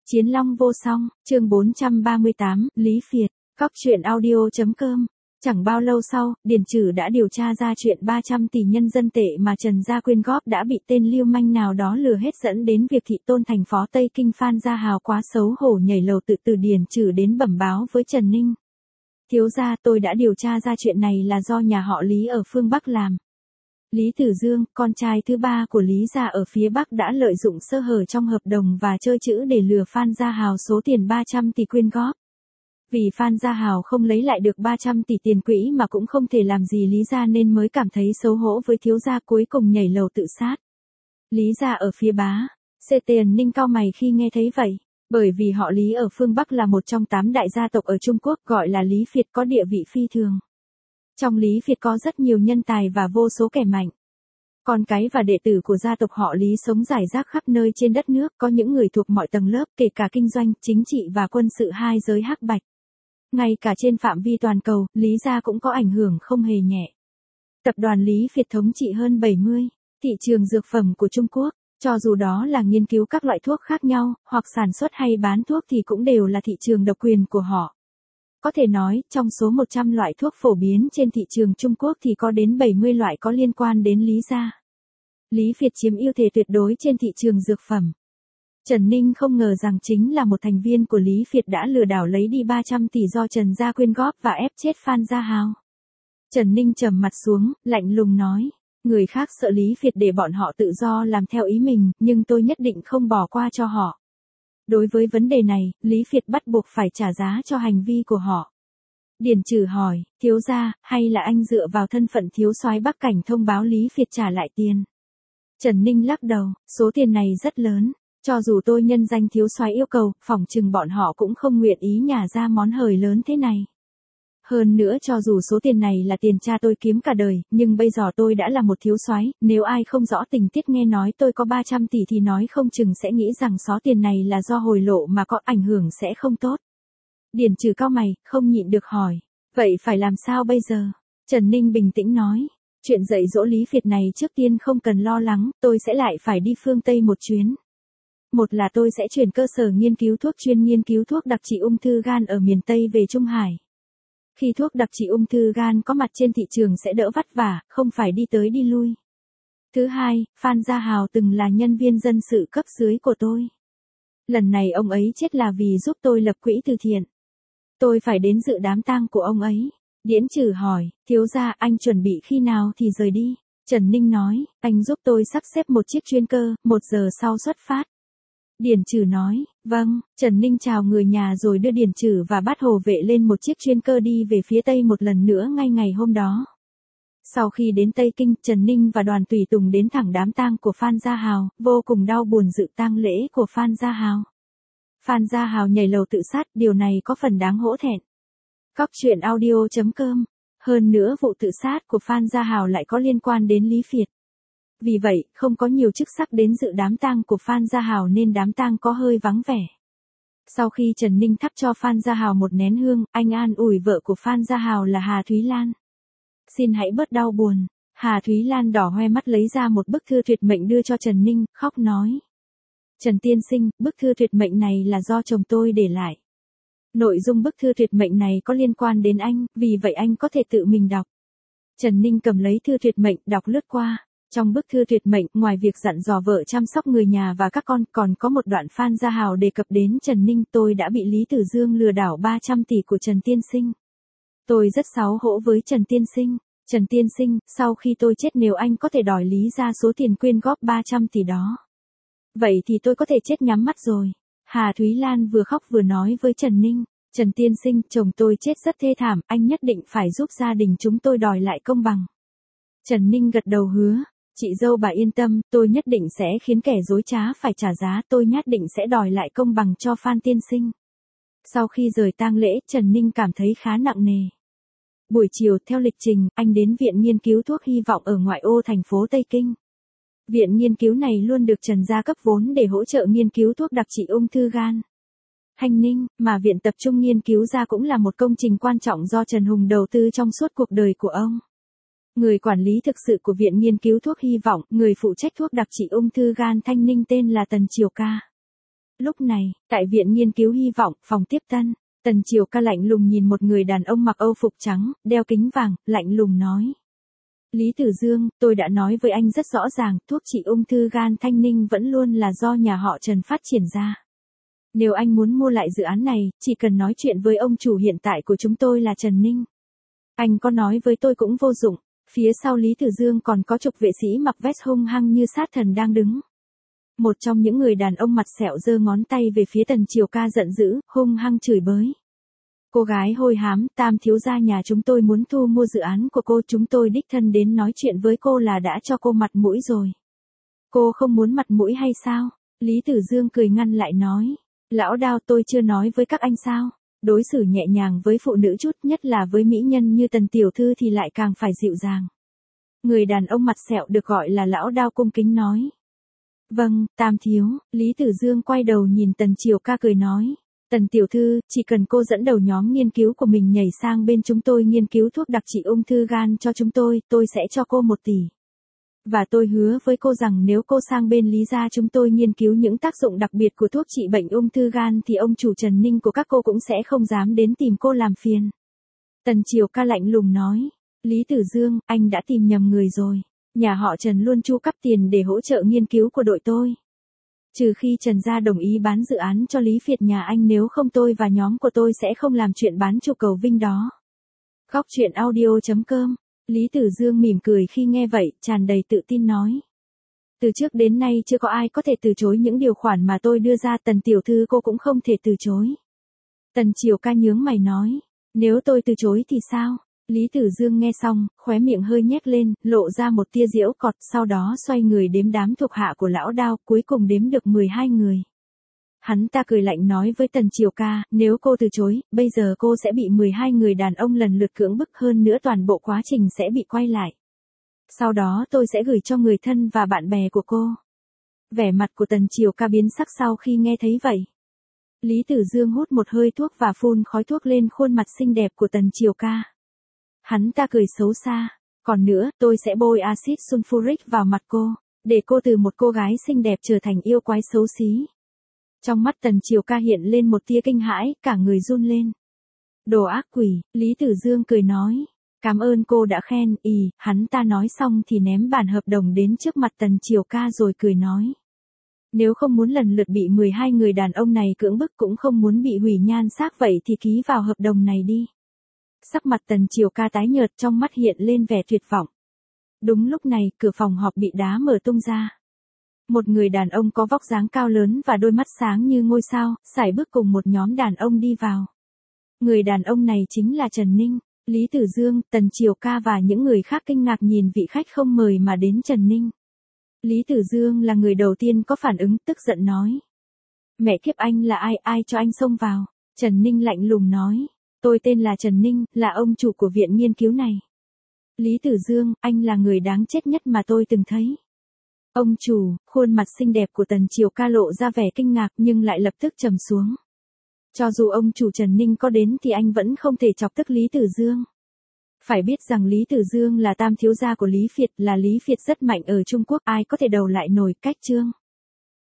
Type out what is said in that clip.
Chiến Long vô song, chương 438, Lý Phiệt, Cóc truyện audio.com. Chẳng bao lâu sau, Điền Trừ đã điều tra ra chuyện 300 tỷ nhân dân tệ mà Trần gia quyên góp đã bị tên lưu manh nào đó lừa hết, dẫn đến việc thị tôn thành phó Tây Kinh Phan Gia Hào quá xấu hổ nhảy lầu tự từ Điền Trừ đến bẩm báo với Trần Ninh. Thiếu gia, tôi đã điều tra ra chuyện này là do nhà họ Lý ở phương Bắc làm. Lý Tử Dương, con trai thứ ba của Lý gia ở phía Bắc đã lợi dụng sơ hở trong hợp đồng và chơi chữ để lừa Phan Gia Hào số tiền 300 tỷ quyên góp. Vì Phan Gia Hào không lấy lại được 300 tỷ tiền quỹ mà cũng không thể làm gì Lý gia nên mới cảm thấy xấu hổ với thiếu gia, cuối cùng nhảy lầu tự sát. Lý gia ở phía Bá, Tiền Ninh cau mày khi nghe thấy vậy. Bởi vì họ Lý ở phương Bắc là một trong 8 đại gia tộc ở Trung Quốc, gọi là Lý Phiệt, có địa vị phi thường. Trong Lý Phiệt có rất nhiều nhân tài và vô số kẻ mạnh. Con cái và đệ tử của gia tộc họ Lý sống rải rác khắp nơi trên đất nước, có những người thuộc mọi tầng lớp, kể cả kinh doanh, chính trị và quân sự hai giới hắc bạch. Ngay cả trên phạm vi toàn cầu, Lý gia cũng có ảnh hưởng không hề nhẹ. Tập đoàn Lý Phiệt thống trị hơn 70 thị trường dược phẩm của Trung Quốc, cho dù đó là nghiên cứu các loại thuốc khác nhau, hoặc sản xuất hay bán thuốc thì cũng đều là thị trường độc quyền của họ. Có thể nói, trong số 100 loại thuốc phổ biến trên thị trường Trung Quốc thì có đến 70 loại có liên quan đến Lý gia. Lý Phiệt chiếm ưu thế tuyệt đối trên thị trường dược phẩm. Trần Ninh không ngờ rằng chính là một thành viên của Lý Phiệt đã lừa đảo lấy đi 300 tỷ do Trần gia quyên góp và ép chết Phan Gia Hào. Trần Ninh trầm mặt xuống, lạnh lùng nói, người khác sợ Lý Phiệt để bọn họ tự do làm theo ý mình, nhưng tôi nhất định không bỏ qua cho họ. Đối với vấn đề này, Lý Phiệt bắt buộc phải trả giá cho hành vi của họ. Điền Trừ hỏi, thiếu gia, hay là anh dựa vào thân phận thiếu soái Bắc Cảnh thông báo Lý Phiệt trả lại tiền? Trần Ninh lắc đầu, số tiền này rất lớn, cho dù tôi nhân danh thiếu soái yêu cầu, phỏng chừng bọn họ cũng không nguyện ý nhả ra món hời lớn thế này. Hơn nữa, cho dù số tiền này là tiền cha tôi kiếm cả đời, nhưng bây giờ tôi đã là một thiếu soái, nếu ai không rõ tình tiết nghe nói tôi có 300 tỷ thì nói không chừng sẽ nghĩ rằng số tiền này là do hồi lộ mà có ảnh hưởng sẽ không tốt. Điền Trừ cau mày, không nhịn được hỏi, vậy phải làm sao bây giờ? Trần Ninh bình tĩnh nói, chuyện dạy dỗ Lý Phiệt này trước tiên không cần lo lắng, tôi sẽ lại phải đi phương Tây một chuyến. Một là tôi sẽ chuyển cơ sở nghiên cứu thuốc chuyên nghiên cứu thuốc đặc trị ung thư gan ở miền Tây về Trung Hải. Khi thuốc đặc trị ung thư gan có mặt trên thị trường sẽ đỡ vất vả, không phải đi tới đi lui. Thứ hai, Phan Gia Hào từng là nhân viên dân sự cấp dưới của tôi. Lần này ông ấy chết là vì giúp tôi lập quỹ từ thiện. Tôi phải đến dự đám tang của ông ấy. Điền Trừ hỏi, thiếu gia, anh chuẩn bị khi nào thì rời đi? Trần Ninh nói, anh giúp tôi sắp xếp một chiếc chuyên cơ, 1 giờ sau xuất phát. Điền Trừ nói, vâng. Trần Ninh chào người nhà rồi đưa Điền Trừ và Bát Hồ Vệ lên một chiếc chuyên cơ đi về phía Tây một lần nữa ngay ngày hôm đó. Sau khi đến Tây Kinh, Trần Ninh và đoàn tùy tùng đến thẳng đám tang của Phan Gia Hào, vô cùng đau buồn dự tang lễ của Phan Gia Hào. Phan Gia Hào nhảy lầu tự sát, điều này có phần đáng hổ thẹn. Cóc truyện audio.com. Hơn nữa vụ tự sát của Phan Gia Hào lại có liên quan đến Lý Phiệt. Vì vậy, không có nhiều chức sắc đến dự đám tang của Phan Gia Hào nên đám tang có hơi vắng vẻ. Sau khi Trần Ninh thắp cho Phan Gia Hào một nén hương, anh an ủi vợ của Phan Gia Hào là Hà Thúy Lan. Xin hãy bớt đau buồn. Hà Thúy Lan đỏ hoe mắt lấy ra một bức thư tuyệt mệnh đưa cho Trần Ninh, khóc nói. Trần tiên sinh, bức thư tuyệt mệnh này là do chồng tôi để lại. Nội dung bức thư tuyệt mệnh này có liên quan đến anh, vì vậy anh có thể tự mình đọc. Trần Ninh cầm lấy thư tuyệt mệnh, đọc lướt qua. Trong bức thư tuyệt mệnh, ngoài việc dặn dò vợ chăm sóc người nhà và các con, còn có một đoạn Phan Gia Hào đề cập đến Trần Ninh, tôi đã bị Lý Tử Dương lừa đảo 300 tỷ của Trần tiên sinh. Tôi rất xấu hổ với Trần tiên sinh. Trần tiên sinh, sau khi tôi chết nếu anh có thể đòi Lý ra số tiền quyên góp 300 tỷ đó. Vậy thì tôi có thể chết nhắm mắt rồi. Hà Thúy Lan vừa khóc vừa nói với Trần Ninh, Trần tiên sinh, chồng tôi chết rất thê thảm, anh nhất định phải giúp gia đình chúng tôi đòi lại công bằng. Trần Ninh gật đầu hứa, chị dâu bà yên tâm, tôi nhất định sẽ khiến kẻ dối trá phải trả giá, tôi nhất định sẽ đòi lại công bằng cho Phan tiên sinh. Sau khi rời tang lễ, Trần Ninh cảm thấy khá nặng nề. Buổi chiều, theo lịch trình, anh đến Viện Nghiên cứu Thuốc Hy vọng ở ngoại ô thành phố Tây Kinh. Viện nghiên cứu này luôn được Trần gia cấp vốn để hỗ trợ nghiên cứu thuốc đặc trị ung thư gan. Hành Ninh, mà viện tập trung nghiên cứu ra cũng là một công trình quan trọng do Trần Hùng đầu tư trong suốt cuộc đời của ông. Người quản lý thực sự của Viện Nghiên cứu Thuốc Hy vọng, người phụ trách thuốc đặc trị ung thư gan Thanh Ninh tên là Tần Triều Ca. Lúc này, tại viện nghiên cứu hy vọng, phòng tiếp tân, Tần Triều Ca lạnh lùng nhìn một người đàn ông mặc Âu phục trắng, đeo kính vàng, lạnh lùng nói. Lý Tử Dương, tôi đã nói với anh rất rõ ràng, thuốc trị ung thư gan Thanh Ninh vẫn luôn là do nhà họ Trần phát triển ra. Nếu anh muốn mua lại dự án này, chỉ cần nói chuyện với ông chủ hiện tại của chúng tôi là Trần Ninh. Anh có nói với tôi cũng vô dụng. Phía sau Lý Tử Dương còn có chục vệ sĩ mặc vest hung hăng như sát thần đang đứng. Một trong những người đàn ông mặt sẹo giơ ngón tay về phía Tần Triều Ca giận dữ, hung hăng chửi bới. Cô gái hôi hám, Tam thiếu gia nhà chúng tôi muốn thu mua dự án của cô, chúng tôi đích thân đến nói chuyện với cô là đã cho cô mặt mũi rồi. Cô không muốn mặt mũi hay sao? Lý Tử Dương cười ngăn lại nói. Lão Đao, tôi chưa nói với các anh sao? Đối xử nhẹ nhàng với phụ nữ chút, nhất là với mỹ nhân như Tần tiểu thư thì lại càng phải dịu dàng. Người đàn ông mặt sẹo được gọi là Lão Đao cung kính nói. Vâng, Tam thiếu. Lý Tử Dương quay đầu nhìn Tần Triều Ca cười nói. Tần tiểu thư, chỉ cần cô dẫn đầu nhóm nghiên cứu của mình nhảy sang bên chúng tôi nghiên cứu thuốc đặc trị ung thư gan cho chúng tôi sẽ cho cô 1 tỷ. Và tôi hứa với cô rằng nếu cô sang bên Lý gia chúng tôi nghiên cứu những tác dụng đặc biệt của thuốc trị bệnh ung thư gan thì ông chủ Trần Ninh của các cô cũng sẽ không dám đến tìm cô làm phiền. Tần Triều Ca lạnh lùng nói. Lý Tử Dương, anh đã tìm nhầm người rồi. Nhà họ Trần luôn chu cấp tiền để hỗ trợ nghiên cứu của đội tôi. Trừ khi Trần gia đồng ý bán dự án cho Lý Việt nhà anh, nếu không tôi và nhóm của tôi sẽ không làm chuyện bán trụ cầu vinh đó. Góc truyện audio.com. Lý Tử Dương mỉm cười khi nghe vậy, tràn đầy tự tin nói. Từ trước đến nay chưa có ai có thể từ chối những điều khoản mà tôi đưa ra, Tần tiểu thư cô cũng không thể từ chối. Tần Triều Ca nhướng mày nói. Nếu tôi từ chối thì sao? Lý Tử Dương nghe xong, khóe miệng hơi nhếch lên, lộ ra một tia giễu cọt, sau đó xoay người đếm đám thuộc hạ của Lão Đao, cuối cùng đếm được 12 người. Hắn ta cười lạnh nói với Tần Triều Ca, nếu cô từ chối, bây giờ cô sẽ bị 12 người đàn ông lần lượt cưỡng bức, hơn nữa toàn bộ quá trình sẽ bị quay lại. Sau đó tôi sẽ gửi cho người thân và bạn bè của cô. Vẻ mặt của Tần Triều Ca biến sắc sau khi nghe thấy vậy. Lý Tử Dương hút một hơi thuốc và phun khói thuốc lên khuôn mặt xinh đẹp của Tần Triều Ca. Hắn ta cười xấu xa. Còn nữa, tôi sẽ bôi axit sulfuric vào mặt cô, để cô từ một cô gái xinh đẹp trở thành yêu quái xấu xí. Trong mắt Tần Triều Ca hiện lên một tia kinh hãi, cả người run lên. Đồ ác quỷ, Lý Tử Dương cười nói. Cảm ơn cô đã khen, hắn ta nói xong thì ném bản hợp đồng đến trước mặt Tần Triều Ca rồi cười nói. Nếu không muốn lần lượt bị 12 người đàn ông này cưỡng bức, cũng không muốn bị hủy nhan sắc, vậy thì ký vào hợp đồng này đi. Sắc mặt Tần Triều Ca tái nhợt, trong mắt hiện lên vẻ tuyệt vọng. Đúng lúc này, cửa phòng họp bị đá mở tung ra. Một người đàn ông có vóc dáng cao lớn và đôi mắt sáng như ngôi sao, sải bước cùng một nhóm đàn ông đi vào. Người đàn ông này chính là Trần Ninh. Lý Tử Dương, Tần Triều Ca và những người khác kinh ngạc nhìn vị khách không mời mà đến Trần Ninh. Lý Tử Dương là người đầu tiên có phản ứng, tức giận nói. Mẹ kiếp, anh là ai cho anh xông vào? Trần Ninh lạnh lùng nói. Tôi tên là Trần Ninh, là ông chủ của viện nghiên cứu này. Lý Tử Dương, anh là người đáng chết nhất mà tôi từng thấy. Ông chủ, khuôn mặt xinh đẹp của Tần Triều Ca lộ ra vẻ kinh ngạc nhưng lại lập tức trầm xuống. Cho dù ông chủ Trần Ninh có đến thì anh vẫn không thể chọc tức Lý Tử Dương. Phải biết rằng Lý Tử Dương là tam thiếu gia của Lý Việt, là Lý Việt rất mạnh ở Trung Quốc, ai có thể đầu lại nổi. Cách chương